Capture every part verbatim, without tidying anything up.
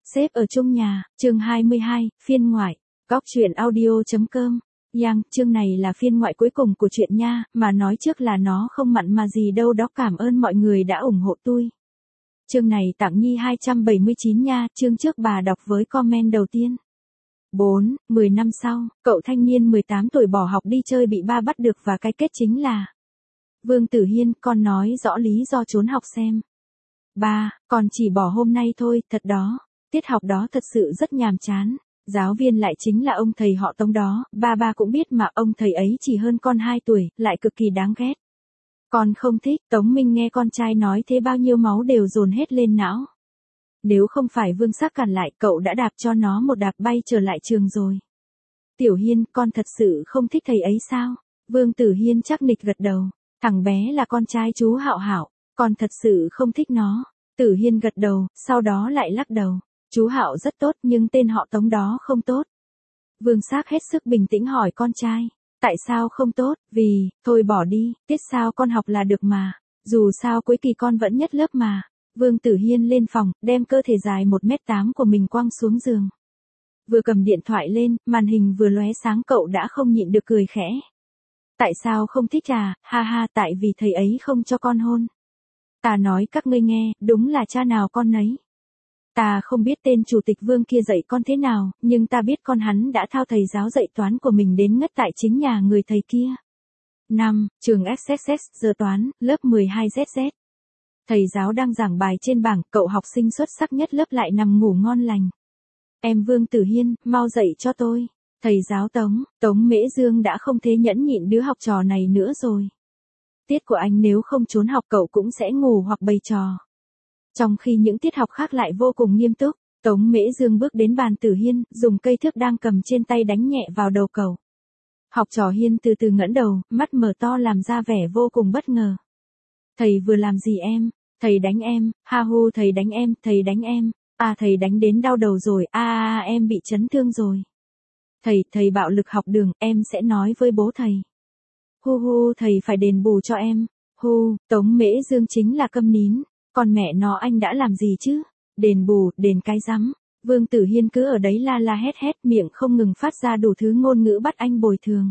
Xếp ở chung nhà, chương hai mươi hai, phiên ngoại. Góc truyện audio.com. Yang, chương này là phiên ngoại cuối cùng của chuyện nha, mà nói trước là nó không mặn mà gì đâu đó, cảm ơn mọi người đã ủng hộ tôi. Chương này tặng Nhi hai trăm bảy mươi chín nha, chương trước bà đọc với comment đầu tiên. bốn, mười năm sau, cậu thanh niên mười tám tuổi bỏ học đi chơi bị ba bắt được và cái kết chính là Vương Tử Hiên, con nói rõ lý do trốn học xem. Ba, con chỉ bỏ hôm nay thôi, thật đó. Tiết học đó thật sự rất nhàm chán. Giáo viên lại chính là ông thầy họ Tống đó, ba ba cũng biết mà ông thầy ấy chỉ hơn con hai tuổi, lại cực kỳ đáng ghét. Con không thích. Tống Minh nghe con trai nói thế bao nhiêu máu đều dồn hết lên não. Nếu không phải Vương Sắc cản lại, cậu đã đạp cho nó một đạp bay trở lại trường rồi. Tiểu Hiên, con thật sự không thích thầy ấy sao? Vương Tử Hiên chắc nịch gật đầu. Thằng bé là con trai chú Hạo Hạo, con thật sự không thích nó. Tử Hiên gật đầu, sau đó lại lắc đầu. Chú Hạo rất tốt nhưng tên họ Tống đó không tốt. Vương Sắc hết sức bình tĩnh hỏi con trai. Tại sao không tốt? Vì, thôi bỏ đi, tiết sao con học là được mà. Dù sao cuối kỳ con vẫn nhất lớp mà. Vương Tử Hiên lên phòng, đem cơ thể dài một mét tám của mình quăng xuống giường. Vừa cầm điện thoại lên, màn hình vừa lóe sáng, cậu đã không nhịn được cười khẽ. Tại sao không thích à? Ha ha, tại vì thầy ấy không cho con hôn. Ta nói các ngươi nghe, đúng là cha nào con nấy. Ta không biết tên chủ tịch Vương kia dạy con thế nào, nhưng ta biết con hắn đã thao thầy giáo dạy toán của mình đến ngất tại chính nhà người thầy kia. năm. Trường ích ích ích, giờ toán, lớp mười hai Z Z. Thầy giáo đang giảng bài trên bảng, cậu học sinh xuất sắc nhất lớp lại nằm ngủ ngon lành. Em Vương Tử Hiên, mau dậy cho tôi. Thầy giáo Tống, Tống Mễ Dương đã không thể nhẫn nhịn đứa học trò này nữa rồi. Tiết của anh nếu không trốn học cậu cũng sẽ ngủ hoặc bày trò. Trong khi những tiết học khác lại vô cùng nghiêm túc, Tống Mễ Dương bước đến bàn Tử Hiên, dùng cây thước đang cầm trên tay đánh nhẹ vào đầu cậu. Học trò Hiên từ từ ngẩng đầu, mắt mở to làm ra vẻ vô cùng bất ngờ. Thầy vừa làm gì em? Thầy đánh em, ha hu thầy đánh em, thầy đánh em, à thầy đánh đến đau đầu rồi, a à, à, em bị chấn thương rồi. Thầy, thầy bạo lực học đường, em sẽ nói với bố thầy. Hu hu, thầy phải đền bù cho em. Hu, Tống Mễ Dương chính là câm nín. Còn mẹ nó anh đã làm gì chứ? Đền bù, đền cái rắm. Vương Tử Hiên cứ ở đấy la la hét hét, miệng không ngừng phát ra đủ thứ ngôn ngữ bắt anh bồi thường.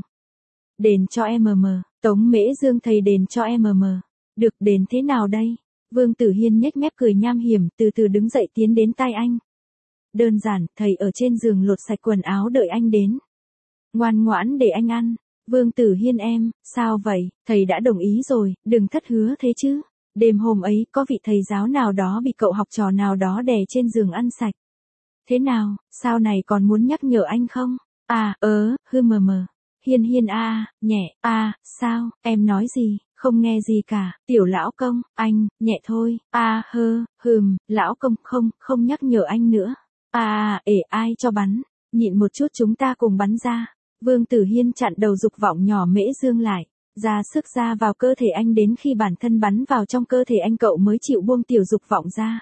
Đền cho em mờ, Tống Mễ Dương thầy đền cho em mờ. Được, đền thế nào đây? Vương Tử Hiên nhếch mép cười nham hiểm, từ từ đứng dậy tiến đến tai anh. Đơn giản, thầy ở trên giường lột sạch quần áo đợi anh đến. Ngoan ngoãn để anh ăn. Vương Tử Hiên em, sao vậy? Thầy đã đồng ý rồi, đừng thất hứa thế chứ. Đêm hôm ấy, có vị thầy giáo nào đó bị cậu học trò nào đó đè trên giường ăn sạch. Thế nào, sao này còn muốn nhắc nhở anh không? À, ớ, hư mờ mờ. Hiên Hiên a, à, nhẹ, a, à, sao, em nói gì, không nghe gì cả, tiểu lão công, anh, nhẹ thôi, a, à, hơ, hừm, lão công, không, không nhắc nhở anh nữa. À, à, ể ai cho bắn, nhịn một chút chúng ta cùng bắn ra. Vương Tử Hiên chặn đầu dục vọng nhỏ Mễ Dương lại. Ra sức ra vào cơ thể anh đến khi bản thân bắn vào trong cơ thể anh cậu mới chịu buông tiểu dục vọng ra.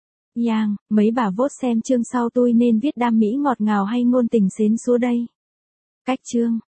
Yang, mấy bà vote xem chương sau tôi nên viết đam mỹ ngọt ngào hay ngôn tình xến xúa đây. Cách chương.